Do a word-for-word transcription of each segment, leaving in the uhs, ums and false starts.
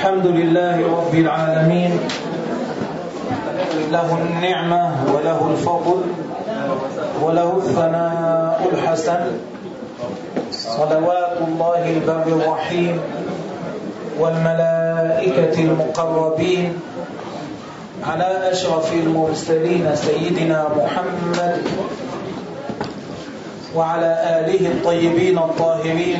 الحمد لله رب العالمين، له النعمة وله الفضل وله الثناء الحسن، صلوات الله البر الرحيم والملائكة المقربين على أشرف المرسلين سيدنا محمد وعلى آله الطيبين الطاهرين.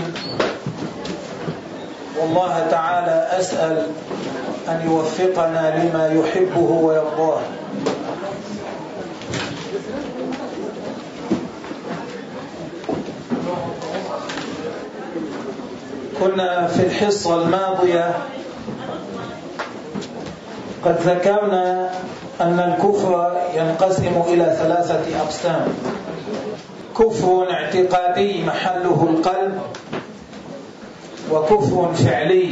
والله تعالى أسأل أن يوفقنا لما يحبه ويرضاه. كنا في الحصة الماضية قد ذكرنا أن الكفر ينقسم إلى ثلاثة أقسام: كفر اعتقادي محله القلب، وكفر فعلي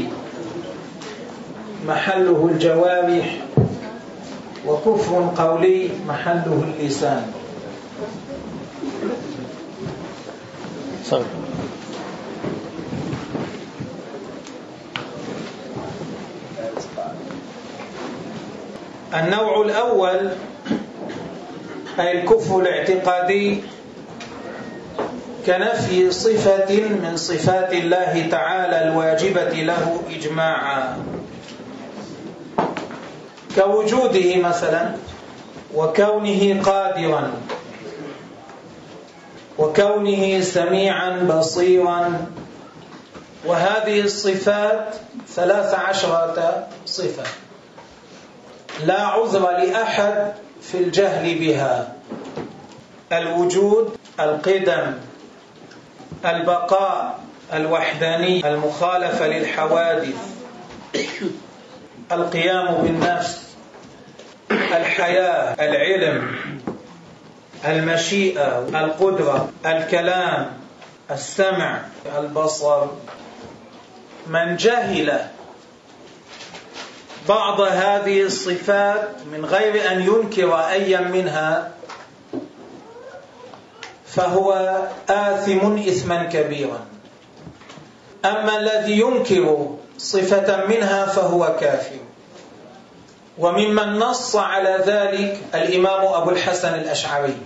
محله الجوارح، وكفر قولي محله اللسان. صحيح. النوع الأول أي الكفر الاعتقادي كنفي صفة من صفات الله تعالى الواجبة له إجماعا، كوجوده مثلا، وكونه قادرا، وكونه سميعا بصيرا، وهذه الصفات ثلاث عشرة صفة لا عذر لأحد في الجهل بها: الوجود، القدم، البقاء، الوحدانية، المخالفة للحوادث، القيام بالنفس، الحياة، العلم، المشيئة، القدرة، الكلام، السمع، البصر. من جهل بعض هذه الصفات من غير أن ينكر أيا منها فهو آثم إثما كبيرا، أما الذي ينكر صفة منها فهو كافر. وممن نص على ذلك الإمام أبو الحسن الأشعري،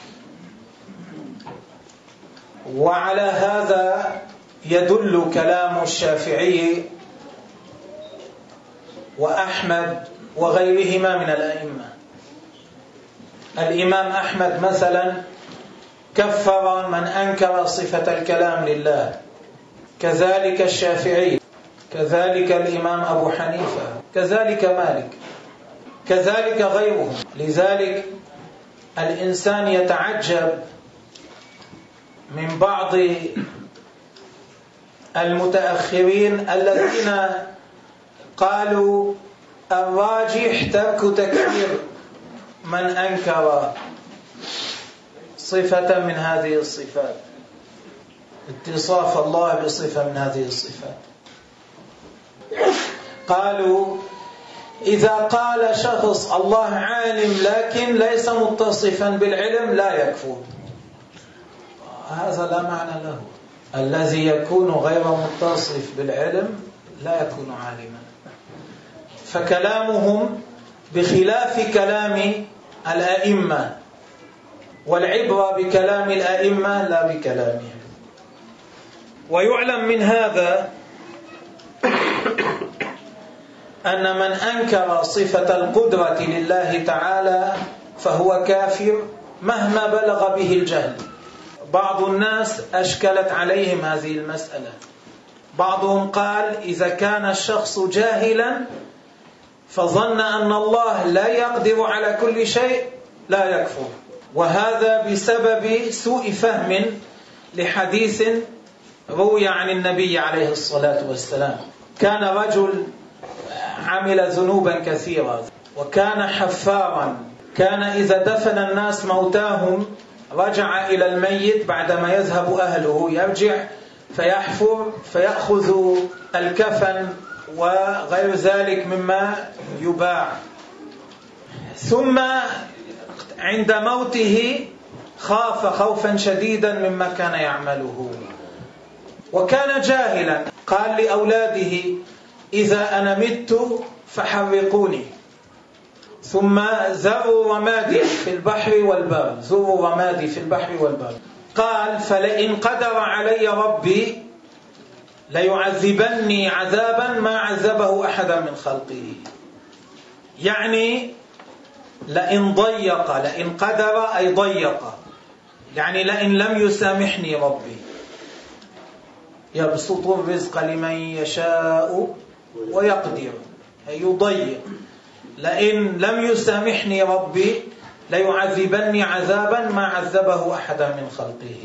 وعلى هذا يدل كلام الشافعي وأحمد وغيرهما من الأئمة. الإمام أحمد مثلا كفر من أنكر صفة الكلام لله، كذلك الشافعي، كذلك الإمام أبو حنيفة، كذلك مالك، كذلك غيرهم. لذلك الإنسان يتعجب من بعض المتأخرين الذين قالوا الراجح ترك تكفير من أنكر صفة من هذه الصفات، اتصاف الله بصفة من هذه الصفات. قالوا إذا قال شخص الله عالم لكن ليس متصفا بالعلم لا يكفر، هذا لا معنى له. الذي يكون غير متصف بالعلم لا يكون عالما. فكلامهم بخلاف كلام الأئمة، والعبرة بكلام الأئمة لا بكلامهم. ويعلم من هذا أن من أنكر صفة القدرة لله تعالى فهو كافر مهما بلغ به الجهل. بعض الناس أشكلت عليهم هذه المسألة. بعضهم قال إذا كان الشخص جاهلا فظن أن الله لا يقدر على كل شيء لا يكفر، وهذا بسبب سوء فهم لحديث روي عن النبي عليه الصلاة والسلام. كان رجل عمل ذنوبا كثيرة، وكان حفارا، كان إذا دفن الناس موتاهم رجع إلى الميت بعدما يذهب أهله، يرجع فيحفر فيأخذ الكفن وغير ذلك مما يباع. ثم عند موته خاف خوفا شديدا مما كان يعمله، وكان جاهلا. قال لأولاده إذا أنا مت فحرقوني، ثم ذروا رمادي في البحر والبر، ذروا رمادي في البحر والبر. قال فلئن قدر علي ربي ليعذبني عذابا ما عذبه أحدا من خلقه. يعني لئن ضيق، لئن قدر أي ضيق، يعني لئن لم يسامحني ربي. يبسط الرزق لمن يشاء ويقدر، أي يضيق. لئن لم يسامحني ربي ليعذبني عذابا ما عذبه أحدا من خلقه.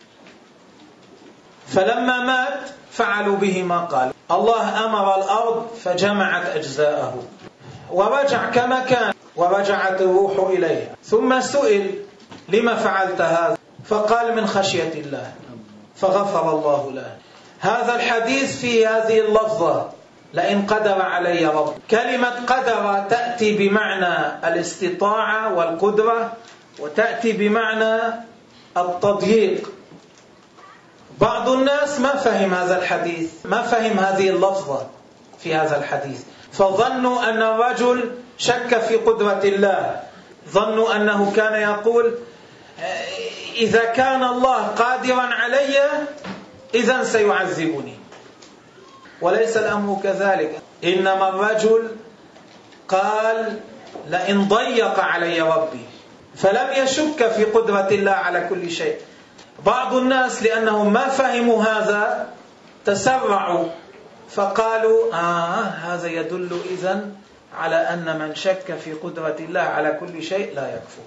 فلما مات فعلوا به ما قال. الله أمر الأرض فجمعت أجزاءه ورجع كما كان، ورجعت الروح إليه. ثم سئل لما فعلت هذا؟ فقال من خشية الله، فغفر الله له. هذا الحديث في هذه اللفظة لئن قدر علي رب. كلمة قدر تأتي بمعنى الاستطاعة والقدرة، وتأتي بمعنى التضييق. بعض الناس ما فهم هذا الحديث، ما فهم هذه اللفظة في هذا الحديث، فظنوا أن الرجل شك في قدرة الله، ظنوا أنه كان يقول إذا كان الله قادرا علي إذن سيعذبني. وليس الأمر كذلك، إنما الرجل قال لئن ضيق علي ربي، فلم يشك في قدرة الله على كل شيء. بعض الناس لأنهم ما فهموا هذا تسرعوا فقالوا آه هذا يدل إذن على أن من شك في قدرة الله على كل شيء لا يكفر،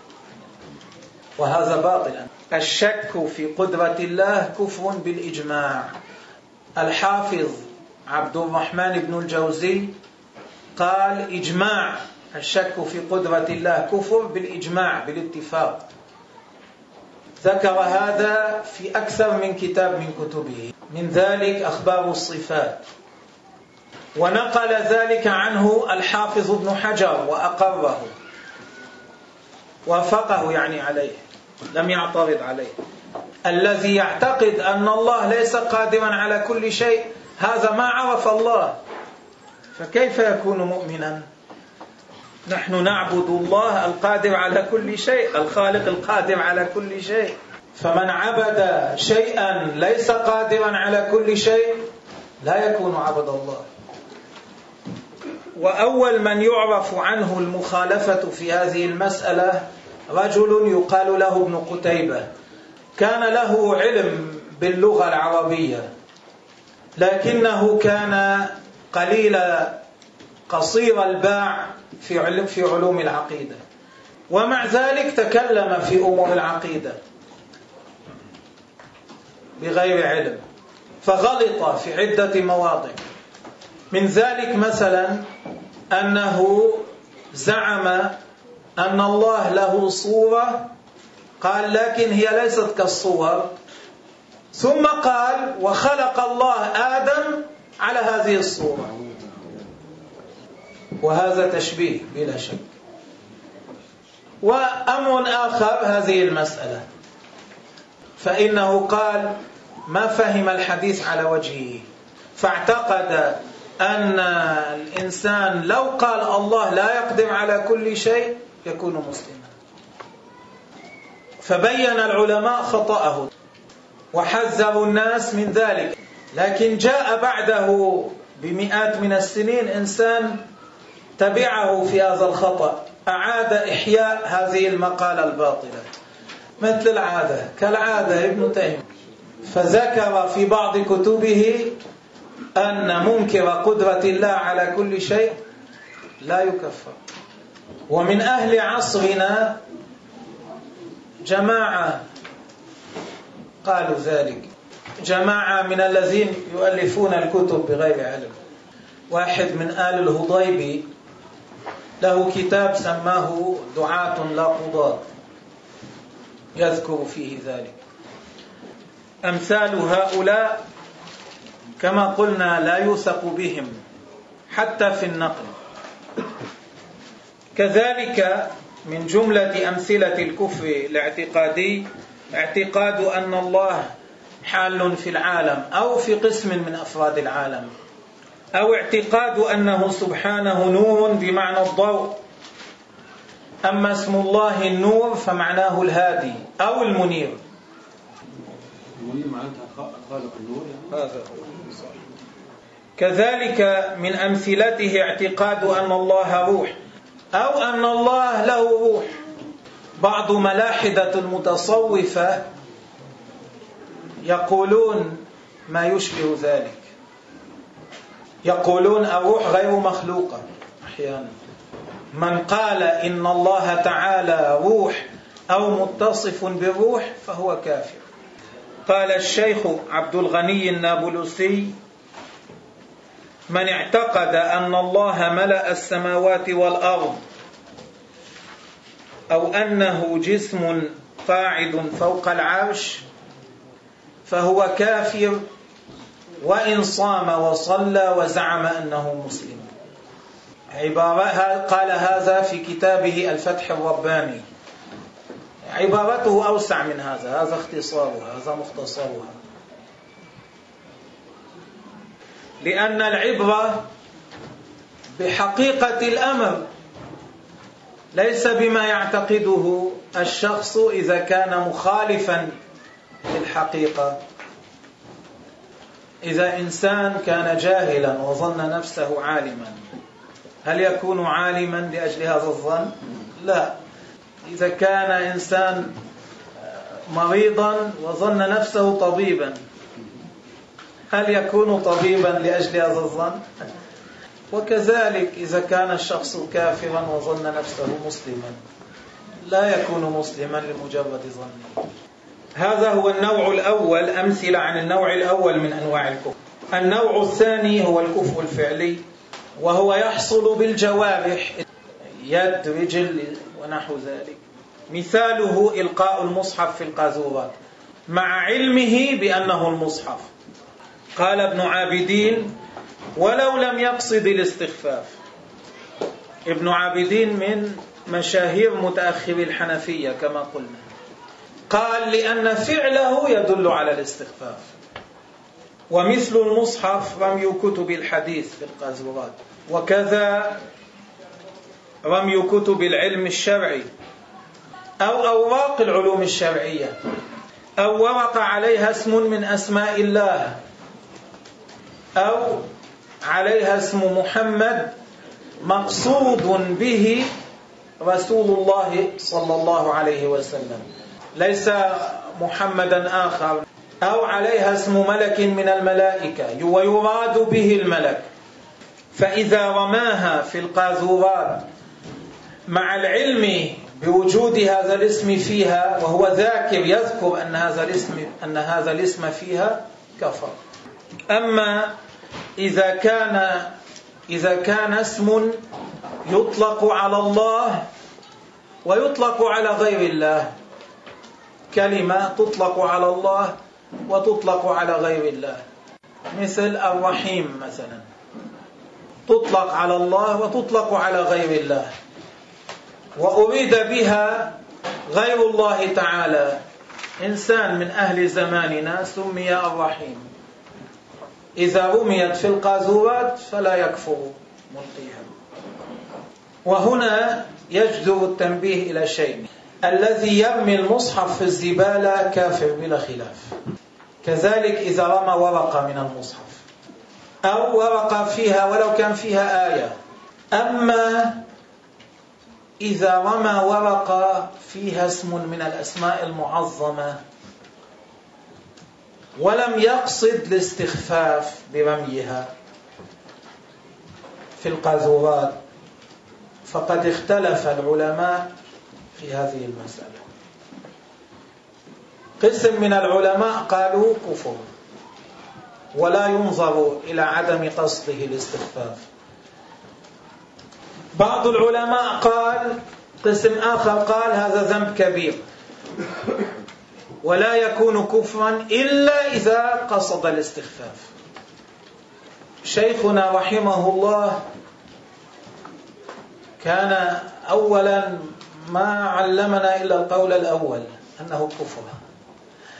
وهذا باطل. الشك في قدرة الله كفر بالإجماع. الحافظ عبد الرحمن بن الجوزي قال إجماع الشك في قدرة الله كفر بالإجماع بالاتفاق. ذكر هذا في أكثر من كتاب من كتبه، من ذلك أخبار الصفات، ونقل ذلك عنه الحافظ ابن حجر وأقره، وافقه يعني عليه، لم يعترض عليه. الذي يعتقد أن الله ليس قادرا على كل شيء هذا ما عرف الله، فكيف يكون مؤمنا؟ نحن نعبد الله القادر على كل شيء، الخالق القادر على كل شيء. فمن عبد شيئا ليس قادرا على كل شيء لا يكون عبد الله. وأول من يعرف عنه المخالفة في هذه المسألة رجل يقال له ابن قتيبة، كان له علم باللغة العربية، لكنه كان قليل قصير الباع في في علوم العقيدة، ومع ذلك تكلم في أمور العقيدة بغير علم، فغلط في عدة مواضع. من ذلك مثلا أنه زعم أن الله له صورة، قال لكن هي ليست كالصور، ثم قال وخلق الله آدم على هذه الصورة، وهذا تشبيه بلا شك. وأمر آخر هذه المسألة، فإنه قال ما فهم الحديث على وجهه، فاعتقد أن الإنسان لو قال الله لا يقدر على كل شيء يكون مسلما. فبين العلماء خطأه وحذروا الناس من ذلك، لكن جاء بعده بمئات من السنين إنسان تبعه في هذا الخطأ، أعاد إحياء هذه المقالة الباطلة مثل العادة كالعادة ابن تيمية، فذكر في بعض كتبه أن منكر قدرة الله على كل شيء لا يكفر. ومن أهل عصرنا جماعة قالوا ذلك، جماعة من الذين يؤلفون الكتب بغير علم. واحد من آل الهضيبي له كتاب سماه دعاة لا قضاة، يذكر فيه ذلك. أمثال هؤلاء كما قلنا لا يوثق بهم حتى في النقل. كذلك من جملة أمثلة الكفر الاعتقادي اعتقاد أن الله حال في العالم أو في قسم من أفراد العالم، أو اعتقاد أنه سبحانه نور بمعنى الضوء. أما اسم الله النور فمعناه الهادي أو المنير. المنير معناتها خالق النور يعني؟ هذا كذلك من أمثلته اعتقاد أن الله روح أو أن الله له روح. بعض ملاحدة المتصوفة يقولون ما يشبه ذلك، يقولون الروح غير مخلوقة أحيانا. من قال إن الله تعالى روح أو متصف بالروح فهو كافر. قال الشيخ عبد الغني النابلسي: من اعتقد أن الله ملأ السماوات والأرض أو أنه جسم قاعد فوق العرش فهو كافر وإن صام وصلى وزعم أنه مسلم. عبارة قال هذا في كتابه الفتح الرباني. عبارته أوسع من هذا، هذا اختصارها، هذا مختصرها. لأن العبرة بحقيقة الأمر ليس بما يعتقده الشخص إذا كان مخالفا للحقيقة. إذا إنسان كان جاهلا وظن نفسه عالما، هل يكون عالما لأجل هذا الظن؟ لا. إذا كان إنسان مريضا وظن نفسه طبيبا، هل يكون طبيبا لأجل هذا الظن؟ وكذلك إذا كان الشخص كافرا وظن نفسه مسلما، لا يكون مسلما لمجرد ظنه. هذا هو النوع الأول، أمثلة عن النوع الأول من أنواع الكفر. النوع الثاني هو الكفر الفعلي، وهو يحصل بالجوارح، يد، رجل ونحو ذلك. مثاله إلقاء المصحف في القاذورات مع علمه بأنه المصحف. قال ابن عابدين: ولو لم يقصد الاستخفاف. ابن عابدين من مشاهير متأخري الحنفية كما قلنا. قال: لأن فعله يدل على الاستخفاف. ومثل المصحف رمي كتب الحديث في القاذورات، وكذا رمي كتب العلم الشرعي أو أوراق العلوم الشرعية، أو ورق عليها اسم من أسماء الله، أو عليها اسم محمد مقصود به رسول الله صلى الله عليه وسلم، ليس محمدا آخر، أو عليها اسم ملك من الملائكة ويراد به الملك. فإذا رماها في القاذورات مع العلم بوجود هذا الاسم فيها، وهو ذاكر يذكر أن هذا الاسم أن هذا الاسم فيها، كفر. أما إذا كان إذا كان اسم يطلق على الله ويطلق على غير الله، كلمة تطلق على الله وتطلق على غير الله، مثل الرحيم مثلا، تطلق على الله وتطلق على غير الله، وأريد بها غير الله تعالى. إنسان من أهل زماننا سمي الرحيم، إذا رميت في القاذورات فلا يكفر ملقيها. وهنا يجدر التنبيه إلى شيء: الذي يرمي المصحف في الزبالة كافر بلا خلاف. كذلك إذا رمى ورقة من المصحف أو ورقة فيها ولو كان فيها آية. أما إذا رمى ورقة فيها اسم من الأسماء المعظمة ولم يقصد الاستخفاف برميها في القاذورات، فقد اختلف العلماء في هذه المسألة. قسم من العلماء قالوا كفر ولا ينظر إلى عدم قصده الاستخفاف. بعض العلماء قال قسم آخر قال هذا ذنب كبير ولا يكون كفرا إلا إذا قصد الاستخفاف. شيخنا رحمه الله كان أولا ما علمنا إلا القول الأول أنه كفر،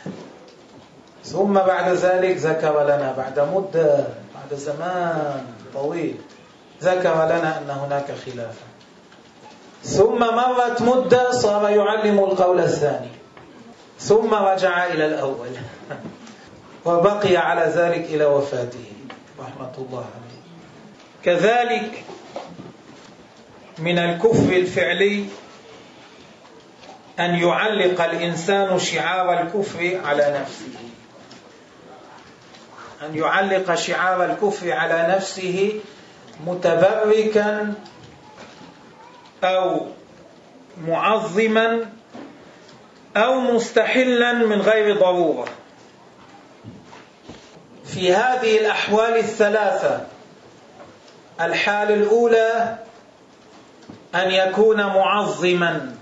ثم بعد ذلك ذكر لنا بعد مدة بعد زمان طويل ذكر لنا أن هناك خلافا. ثم مرت مدة صار يعلم القول الثاني، ثم رجع إلى الأول وبقي على ذلك إلى وفاته رحمة الله عليه. كذلك من الكفر الفعلي أن يعلق الإنسان شعار الكفر على نفسه، أن يعلق شعار الكفر على نفسه متبركا أو معظما أو مستحلا من غير ضرورة. في هذه الأحوال الثلاثة، الحال الأولى أن يكون معظما،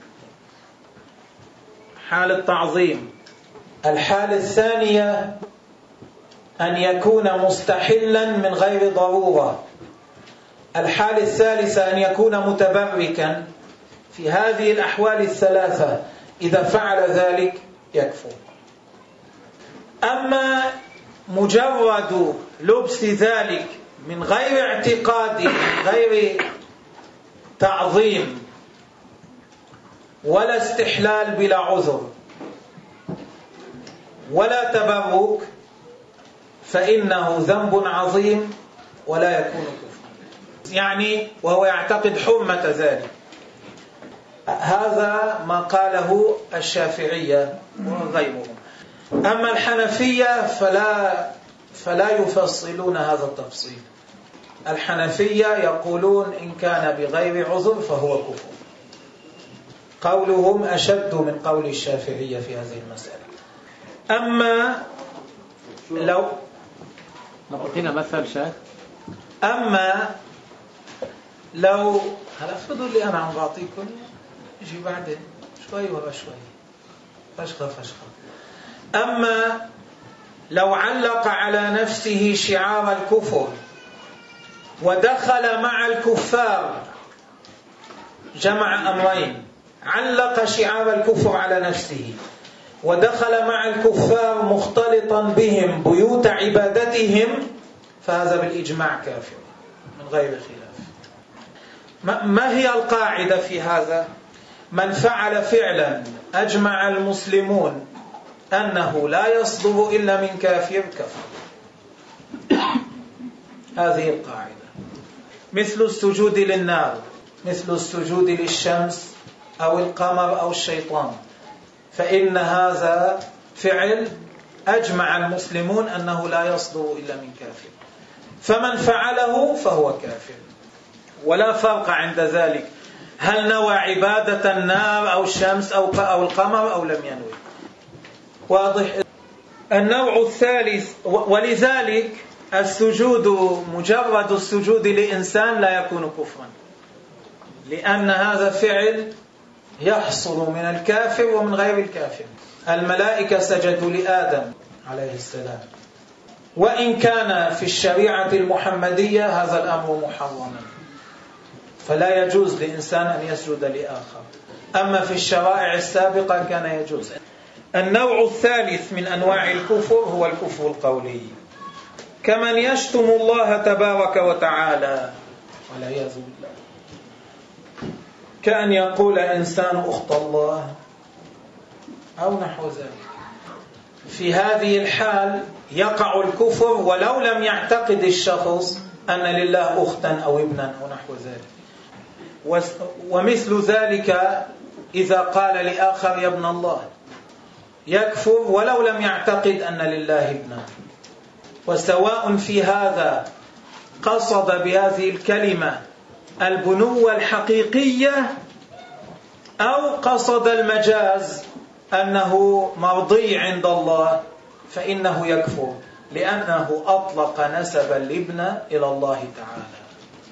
حال التعظيم. الحال الثانية أن يكون مستحلا من غير ضرورة. الحال الثالثة أن يكون متبركا. في هذه الأحوال الثلاثة إذا فعل ذلك يكفر. أما مجرد لبس ذلك من غير اعتقاد، من غير تعظيم ولا استحلال بلا عذر ولا تبرك، فإنه ذنب عظيم ولا يكون كفرا، يعني وهو يعتقد حرمة ذلك. هذا ما قاله الشافعية وغيرهم. أما الحنفية فلا فلا يفصلون هذا التفصيل. الحنفية يقولون إن كان بغير عذر فهو كفر. قولهم أشد من قول الشافعية في هذه المسألة. أما لو نعطينا مثل شيخ. أما لو هلا افرضوا لي أنا عم بعطيكم يجي بعدين شوي ورا شوي فشخة فشخة. أما لو علق على نفسه شعار الكفر ودخل مع الكفار، جمع أمرين: علق شعار الكفر على نفسه ودخل مع الكفار مختلطا بهم بيوت عبادتهم، فهذا بالإجماع كافر من غير خلاف. ما هي القاعدة في هذا؟ من فعل فعلا أجمع المسلمون أنه لا يصدر إلا من كافر كفر. هذه القاعدة. مثل السجود للنار، مثل السجود للشمس أو القمر أو الشيطان، فإن هذا فعل أجمع المسلمون أنه لا يصدر إلا من كافر، فمن فعله فهو كافر، ولا فرق عند ذلك هل نوى عبادة النار أو الشمس أو أو القمر أو لم ينوي. واضح؟ النوع الثالث، ولذلك السجود، مجرد السجود لإنسان لا يكون كفرا، لأن هذا فعل يحصل من الكافر ومن غير الكافر. الملائكة سجدوا لآدم عليه السلام، وإن كان في الشريعة المحمدية هذا الأمر محرما، فلا يجوز لإنسان أن يسجد لآخر. أما في الشرائع السابقة كان يجوز. النوع الثالث من أنواع الكفر هو الكفر القولي، كمن يشتم الله تبارك وتعالى والعياذ بالله، كأن يقول إنسان أخت الله أو نحو ذلك. في هذه الحال يقع الكفر ولو لم يعتقد الشخص أن لله أختا أو ابنا أو نحو ذلك. ومثل ذلك إذا قال لآخر يا ابن الله، يكفر ولو لم يعتقد أن لله ابنا. وسواء في هذا قصد بهذه الكلمة البنوة الحقيقية أو قصد المجاز أنه مرضي عند الله، فإنه يكفر، لأنه أطلق نسب الابن إلى الله تعالى،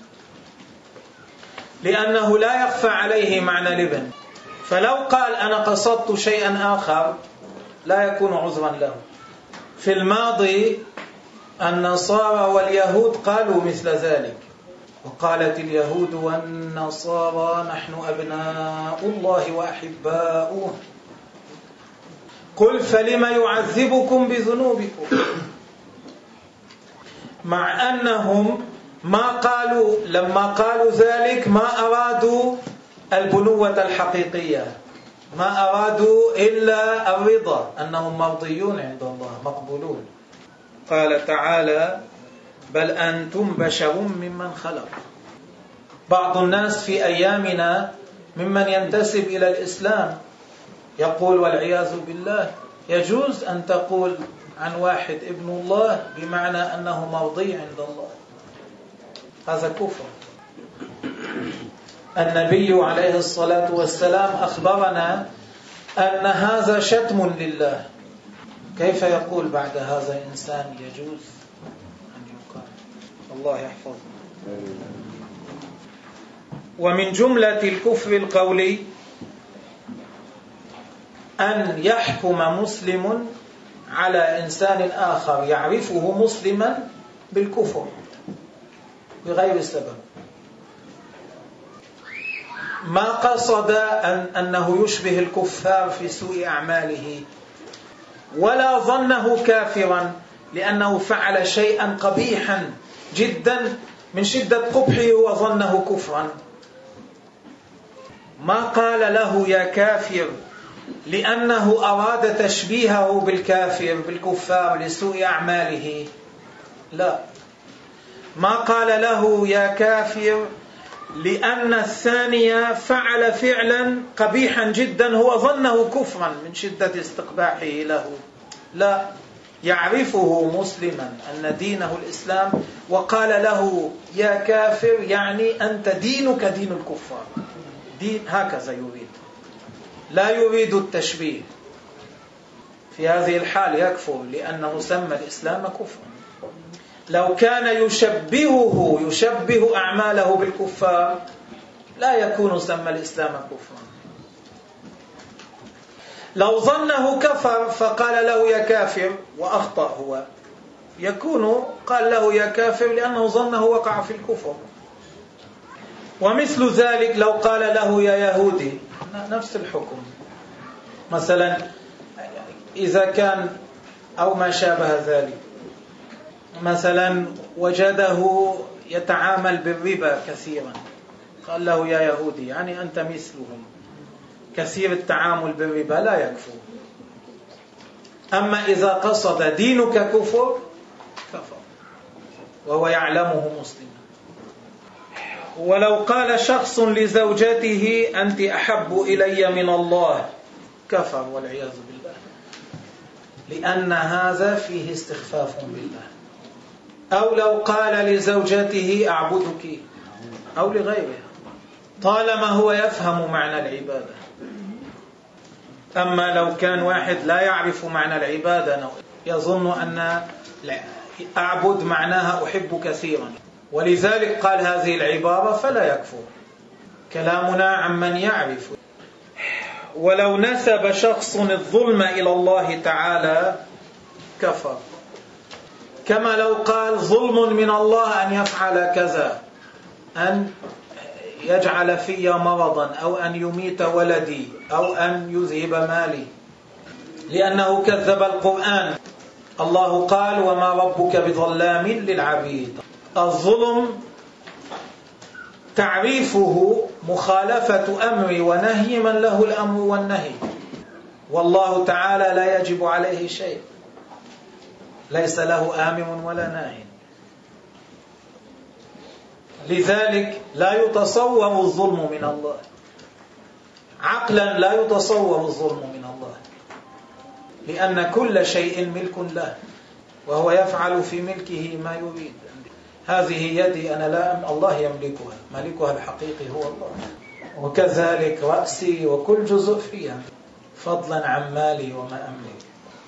لأنه لا يخفى عليه معنى الابن. فلو قال أنا قصدت شيئا آخر لا يكون عذرا له. في الماضي النصارى واليهود قالوا مثل ذلك، وقالت اليهود والنصارى نحن أبناء الله وأحباؤه، قل فلم يعذبكم بذنوبكم، مع أنهم ما قالوا لما قالوا ذلك ما أرادوا البنوة الحقيقية، ما أرادوا إلا الرضا أنهم مرضيون عند الله مقبولون. قال تعالى بل أنتم بشر ممن خلق. بعض الناس في أيامنا ممن ينتسب إلى الإسلام يقول والعياذ بالله يجوز أن تقول عن واحد ابن الله بمعنى أنه مرضي عند الله، هذا كفر. النبي عليه الصلاة والسلام أخبرنا أن هذا شتم لله، كيف يقول بعد هذا إنسان يجوز أن يقال؟ الله يحفظنا. ومن جملة الكفر القولي أن يحكم مسلم على إنسان آخر يعرفه مسلما بالكفر بغير سبب، ما قصد أن أنه يشبه الكفار في سوء أعماله، ولا ظنه كافرا لأنه فعل شيئا قبيحا جدا من شدة قبحه وظنه كفرا. ما قال له يا كافر لأنه أراد تشبيهه بالكافر بالكفار لسوء أعماله، لا. ما قال له يا كافر لأن الثانية فعل فعلا قبيحا جدا هو ظنه كفرا من شدة استقباحه له، لا. يعرفه مسلما أن دينه الإسلام وقال له يا كافر يعني أنت دينك دين الكفار، دين هكذا يريد، لا يريد التشبيه. في هذه الحال يكفر لأن مسمى الإسلام كفر. لو كان يشبهه يشبه أعماله بالكفار لا يكون سمى الإسلام كفرا. لو ظنه كفر فقال له يا كافر وأخطأ هو، يكون قال له يا كافر لأنه ظنه وقع في الكفر. ومثل ذلك لو قال له يا يهودي نفس الحكم. مثلا إذا كان أو ما شابه ذلك، مثلا وجده يتعامل بالربا كثيرا قال له يا يهودي يعني أنت مثلهم كثير التعامل بالربا، لا يكفر. أما إذا قصد دينك كفر كفر وهو يعلمه مسلم. ولو قال شخص لزوجته أنت أحب إلي من الله كفر والعياذ بالله، لأن هذا فيه استخفاف بالله. أو لو قال لزوجته أعبدك أو لغيرها طالما هو يفهم معنى العبادة. أما لو كان واحد لا يعرف معنى العبادة يظن أن أعبد معناها أحب كثيرا ولذلك قال هذه العبارة فلا يكفر. كلامنا عمن يعرف. ولو نسب شخص الظلم إلى الله تعالى كفر، كما لو قال ظلم من الله أن يفعل كذا، أن يجعل في مرضا أو أن يميت ولدي أو أن يذهب مالي، لأنه كذب القرآن. الله قال وما ربك بظلام للعبيد. الظلم تعريفه مخالفة أمر ونهي من له الأمر والنهي، والله تعالى لا يجب عليه شيء، ليس له آمر ولا ناهي. لذلك لا يتصور الظلم من الله، عقلا لا يتصور الظلم من الله، لأن كل شيء ملك له وهو يفعل في ملكه ما يريد. هذه يدي أنا لا، الله يملكها، ملكها الحقيقي هو الله، وكذلك رأسي وكل جزء فيها فضلا عن مالي وما أملك.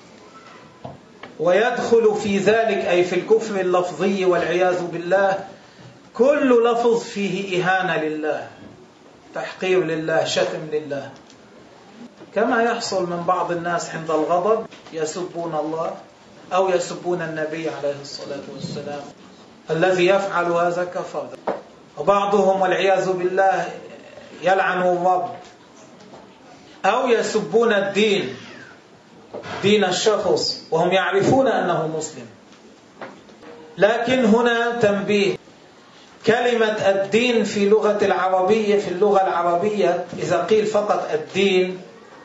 ويدخل في ذلك أي في الكفر اللفظي والعياذ بالله كل لفظ فيه إهانة لله، تحقير لله، شتم لله، كما يحصل من بعض الناس عند الغضب يسبون الله أو يسبون النبي عليه الصلاة والسلام. الذي يفعل هذا كفر. وبعضهم والعياذ بالله يلعن الرب أو يسبون الدين، دين الشخص، وهم يعرفون أنه مسلم. لكن هنا تنبيه، كلمة الدين في لغة العربية في اللغة العربية إذا قيل فقط الدين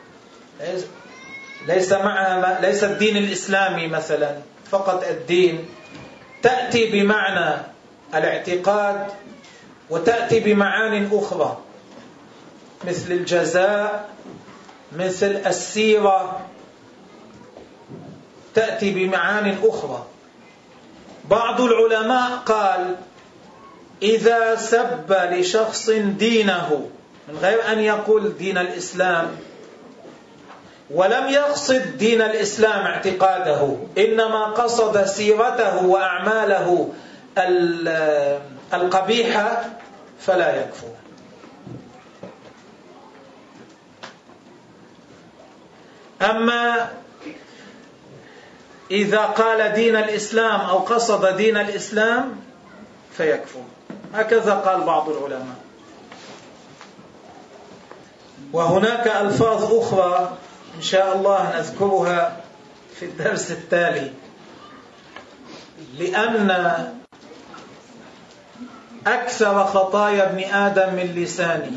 ليس معها ليس الدين الإسلامي مثلا، فقط الدين، تأتي بمعنى الاعتقاد وتأتي بمعان أخرى مثل الجزاء، مثل السيرة، تأتي بمعان أخرى. بعض العلماء قال إذا سب لشخص دينه من غير أن يقول دين الإسلام ولم يقصد دين الإسلام اعتقاده، إنما قصد سيرته وأعماله القبيحة، فلا يكفر. أما إذا قال دين الإسلام أو قصد دين الإسلام فيكفر. هكذا قال بعض العلماء. وهناك ألفاظ أخرى إن شاء الله نذكرها في الدرس التالي، لأن أكثر خطايا ابن آدم من لسانه،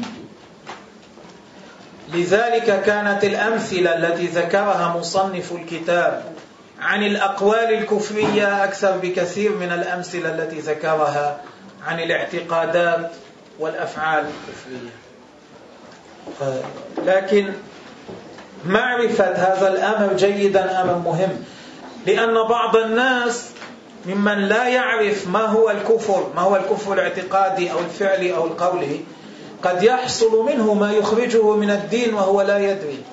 لذلك كانت الأمثلة التي ذكرها مصنف الكتاب عن الأقوال الكفرية أكثر بكثير من الأمثلة التي ذكرها عن الاعتقادات والأفعال الكفرية. لكن معرفة هذا الأمر جيدا أمر مهم، لأن بعض الناس ممن لا يعرف ما هو الكفر، ما هو الكفر الاعتقادي أو الفعلي أو القولي، قد يحصل منه ما يخرجه من الدين وهو لا يدري،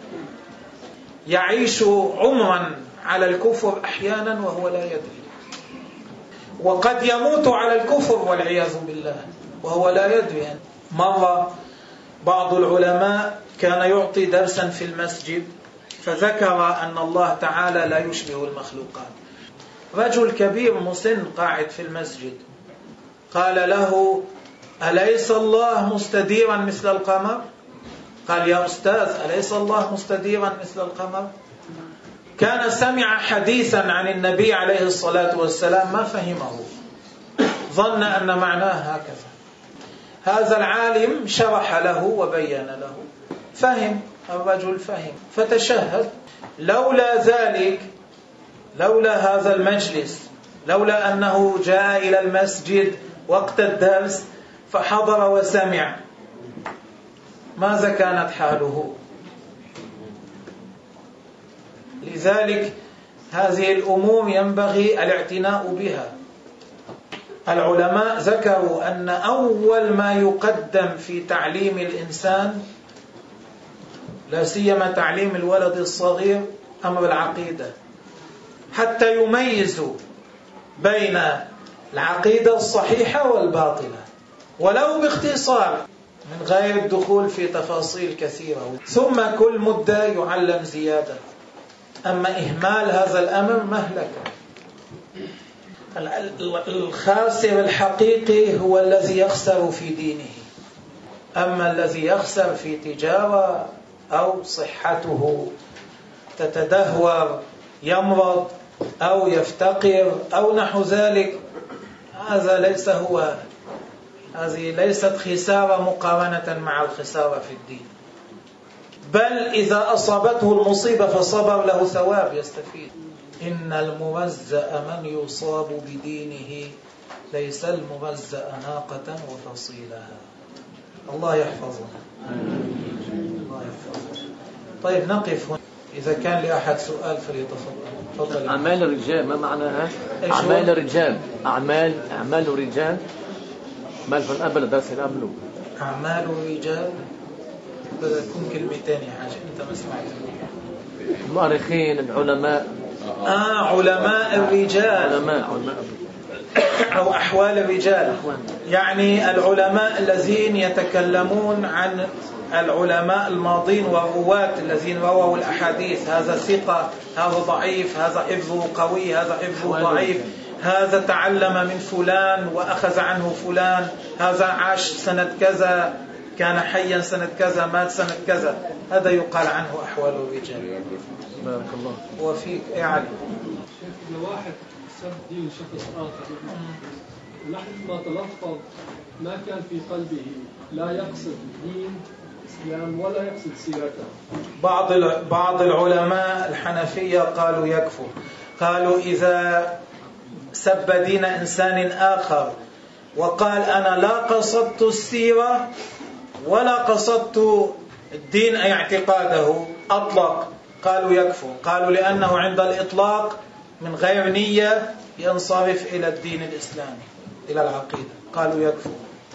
يعيش عمرا على الكفر أحيانا وهو لا يدري، وقد يموت على الكفر والعياذ بالله وهو لا يدري. مرة بعض العلماء كان يعطي درسا في المسجد فذكر أن الله تعالى لا يشبه المخلوقات. رجل كبير مسن قاعد في المسجد قال له: أليس الله مستديرا مثل القمر؟ قال: يا أستاذ، أليس الله مستديرا مثل القمر؟ كان سمع حديثا عن النبي عليه الصلاة والسلام ما فهمه، ظن أن معناه هكذا. هذا العالم شرح له وبين له، فهم الرجل، فهم فتشهد. لولا ذلك، لولا هذا المجلس، لولا أنه جاء إلى المسجد وقت الدرس فحضر وسمع، ماذا كانت حاله؟ لذلك هذه الأمور ينبغي الاعتناء بها. العلماء ذكروا أن أول ما يقدم في تعليم الإنسان، لا سيما تعليم الولد الصغير، أمر العقيدة، حتى يميزوا بين العقيدة الصحيحة والباطلة، ولو باختصار من غير الدخول في تفاصيل كثيرة. ثم كل مدة يعلم زيادة. أما إهمال هذا الأمر مهلكة. الخاسر الحقيقي هو الذي يخسر في دينه، أما الذي يخسر في تجارة أو صحته تتدهور، يمرض أو يفتقر أو نحو ذلك، هذا ليس هو، هذه ليست خسارة مقارنة مع الخسارة في الدين. بل إذا أصابته المصيبة فصبر له ثواب يستفيد. إن الممزأ من يصاب بدينه ليس الممزأ ناقة وفصيلها. الله يحفظنا. الله يحفظنا. طيب نقف هنا، إذا كان لأحد سؤال فليتفضل. تفضل. أعمال الرجال ما معناها؟ أعمال الرجال، أعمال أعمال الرجال ما الفرق قبل درس قبله؟ أعمال الرجال بدها تكون كلمتين يا حاج، أنت ما سمعت. المؤرخين، العلماء. آه علماء الرجال، علماء علماء أو أحوال الرجال، يعني العلماء الذين يتكلمون عن العلماء الماضين والرواة الذين رووا الأحاديث، هذا ثقة، هذا ضعيف، هذا حفظه قوي، هذا حفظه ضعيف، هذا تعلم من فلان وأخذ عنه فلان، هذا عاش سنة كذا، كان حيا سنة كذا، مات سنة كذا، هذا يقال عنه أحوال الرجال. بارك الله. وفيك يعني لو واحد سب دين شخص آخر لحد ما تلفظ ما كان في قلبه، لا يقصد دين الإسلام ولا يقصد سيرته. بعض بعض العلماء الحنفية قالوا يكفر، قالوا إذا سب دين إنسان آخر وقال أنا لا قصدت السيرة ولا قصدت الدين أي اعتقاده، أطلق، قالوا يكفر. قالوا لأنه عند الإطلاق من غير نية ينصرف إلى الدين الإسلامي، إلى العقيدة، قالوا يكفر.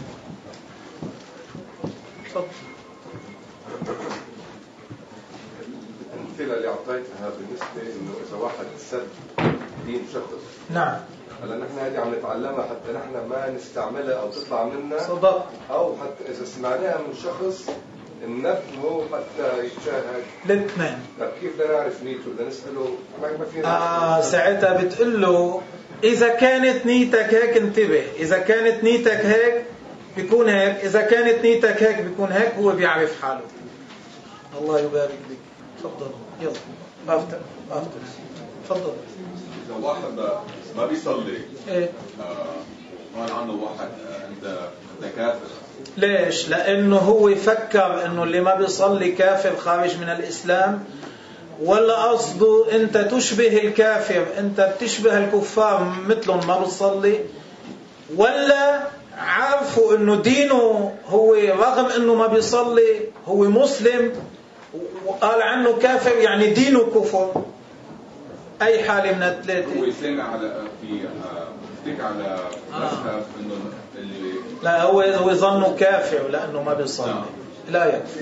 الأمثلة اللي أعطيتها بالنسبة إنه إذا واحد سب دين شخص، نعم، هلا نحن هذه عم نتعلمها حتى نحن ما نستعملها أو تطلع منا، صدق، أو حتى إذا سمعناها من شخص نفهمه حتى يتشاهد الاثنين. طيب كيف بدنا نعرف نيته؟ بدنا نسأله ما فينا آه ساعتها بتقول له إذا كانت نيتك هيك انتبه، إذا كانت نيتك هيك بيكون هيك، إذا كانت نيتك هيك بيكون هيك، هو بيعرف حاله. الله يبارك بك. تفضل يلا أفتح أفتح تفضل. إذا واحد ما بيصلي إيه قال عنه واحد أنت أنت كافر، ليش؟ لأنه هو يفكر أنه اللي ما بيصلي كافر خارج من الإسلام، ولا قصده أنت تشبه الكافر، أنت بتشبه الكفار مثلهم ما بيصلي، ولا عارفوا أنه دينه هو رغم أنه ما بيصلي هو مسلم وقال عنه كافر يعني دينه كفر. أي حالة من الثلاثة. هو يسمع على في يفتك على مذهب إنه اللي لا هو هو ظنه كافر لأنه ما بيصلي. نعم. لا يكفي.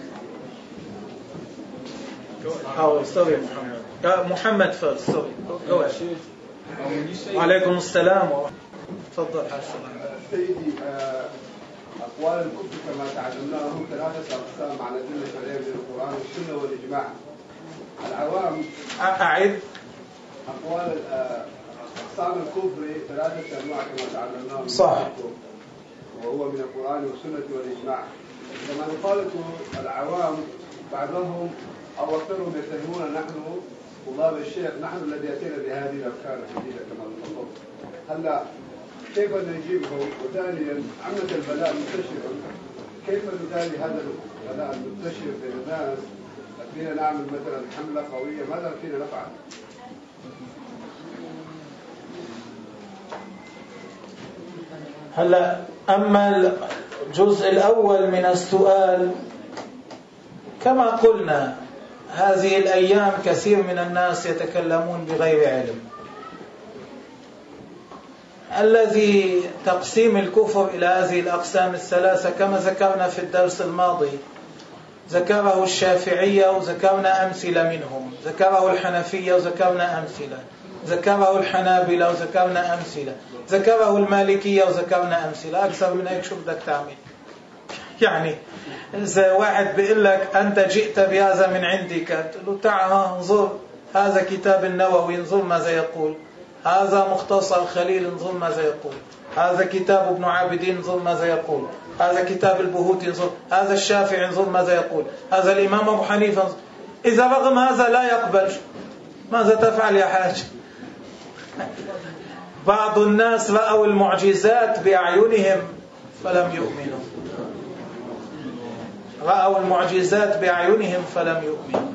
أو سوري محمد. يا محمد فل سوري. وعليكم السلام. تفضل حاج سيدي. أقوال الكفر كما تعلمناه هم ثلاثة أقسام على الأدلة الشرعية من القرآن والسنة والإجماع. العوام أعيد. أقوال أقسام الكفر ثلاثة أنواع كما تعلمناه. صح. وهو من القرآن والسنة والإجماع. كما نقال العوام بعضهم أو أكثرهم يتهمون نحن طلاب الشيخ نحن الذي أتينا بهذه الأفكار الجديدة كما نقول. هلا كيف نجيبه؟ وثانيا عمة البلاء منتشر، كيف نداري هذا البلاء المنتشر بين الناس؟ فينا نعمل مثلا حملة قوية، ماذا فينا نفعل؟ هلا أما الجزء الأول من السؤال كما قلنا هذه الأيام كثير من الناس يتكلمون بغير علم. الذي تقسيم الكفر إلى هذه الأقسام الثلاثة كما ذكرنا في الدرس الماضي ذكره الشافعية وذكرنا أمثلة منهم، ذكره الحنفية وذكرنا أمثلة، ذكره الحنابلة وذكرنا أمثلة، ذكره المالكية وذكرنا أمثلة. أكثر من هيك شو بدك تعمل؟ يعني إذا واحد بيقول لك أنت جئت بهذا من عندك، تقول له تعال انظر هذا كتاب النووي انظر ماذا يقول، هذا مختصر الخليل انظر ماذا يقول، هذا كتاب ابن عابدين انظر ماذا يقول، هذا كتاب البهوتي انظر، هذا الشافعي انظر ماذا يقول، هذا الإمام أبو حنيفة انظر. إذا رغم هذا لا يقبل ماذا تفعل يا حاج؟ بعض الناس رأوا المعجزات بأعينهم فلم يؤمنوا، رأوا المعجزات بأعينهم فلم يؤمنوا.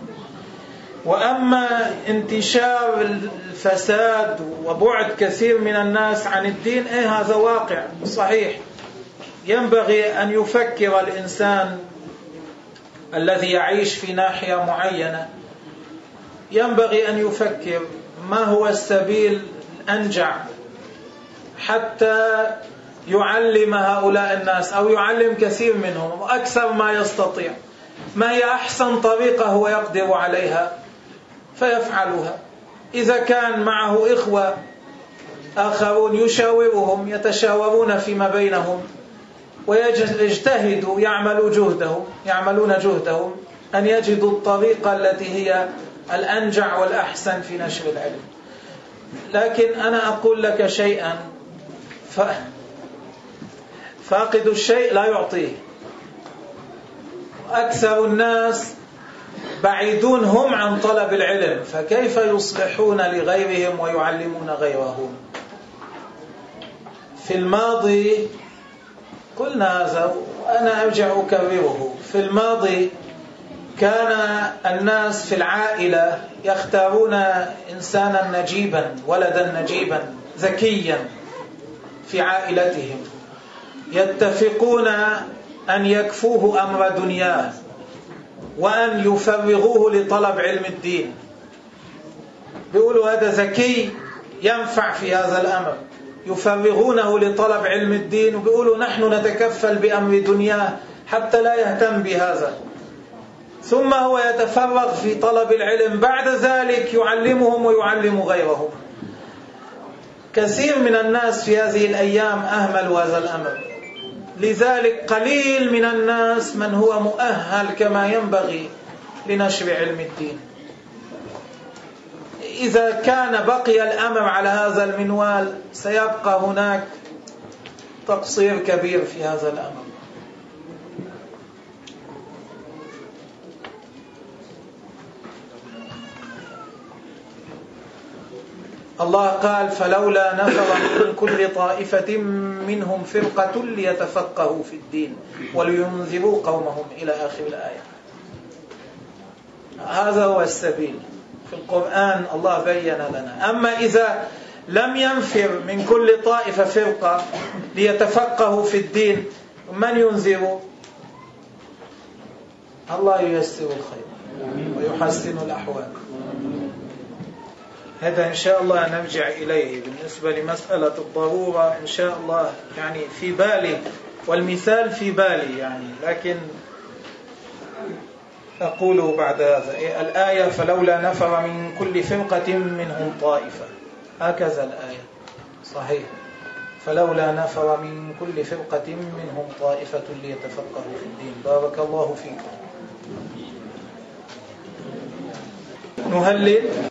وأما انتشار الفساد وبعد كثير من الناس عن الدين، إيه هذا واقع صحيح. ينبغي أن يفكر الإنسان الذي يعيش في ناحية معينة، ينبغي أن يفكر ما هو السبيل الأنجع حتى يعلم هؤلاء الناس أو يعلم كثير منهم وأكثر ما يستطيع، ما هي أحسن طريقة هو يقدر عليها فيفعلها. إذا كان معه إخوة آخرون يشاورهم، يتشاورون فيما بينهم ويجتهدوا، يعملوا جهدهم يعملون جهدهم أن يجدوا الطريقة التي هي الأنجع والأحسن في نشر العلم. لكن أنا أقول لك شيئا، فاقد الشيء لا يعطيه. أكثر الناس بعيدون هم عن طلب العلم، فكيف يصلحون لغيرهم ويعلمون غيرهم؟ في الماضي قلنا هذا وأنا أرجع أكرره. في الماضي كان الناس في العائلة يختارون إنسانا نجيبا، ولدا نجيبا ذكيا في عائلتهم، يتفقون أن يكفوه أمر دنياه وأن يفرغوه لطلب علم الدين. بيقولوا هذا ذكي ينفع في هذا الأمر، يفرغونه لطلب علم الدين، وبيقولوا نحن نتكفل بأمر دنياه حتى لا يهتم بهذا. ثم هو يتفرغ في طلب العلم، بعد ذلك يعلمهم ويعلم غيرهم. كثير من الناس في هذه الأيام أهملوا هذا الأمر، لذلك قليل من الناس من هو مؤهل كما ينبغي لنشر علم الدين. إذا كان بقي الأمر على هذا المنوال سيبقى هناك تقصير كبير في هذا الأمر. الله قال فلولا نفر من كل طائفة منهم فرقة ليتفقهوا في الدين ولينذروا قومهم إلى آخر الآية. هذا هو السبيل في القرآن، الله بين لنا. أما إذا لم ينفر من كل طائفة فرقة ليتفقهوا في الدين، من ينذر؟ الله ييسر الخير ويحسن الأحوال. هذا إن شاء الله نرجع إليه. بالنسبة لمسألة الضرورة إن شاء الله يعني في بالي، والمثال في بالي يعني، لكن أقول بعد هذا الآية فلولا نفر من كل فرقة منهم طائفة، هكذا الآية صحيح. فلولا نفر من كل فرقة منهم طائفة ليتفقهوا في الدين. بارك الله فيكم. نهلل.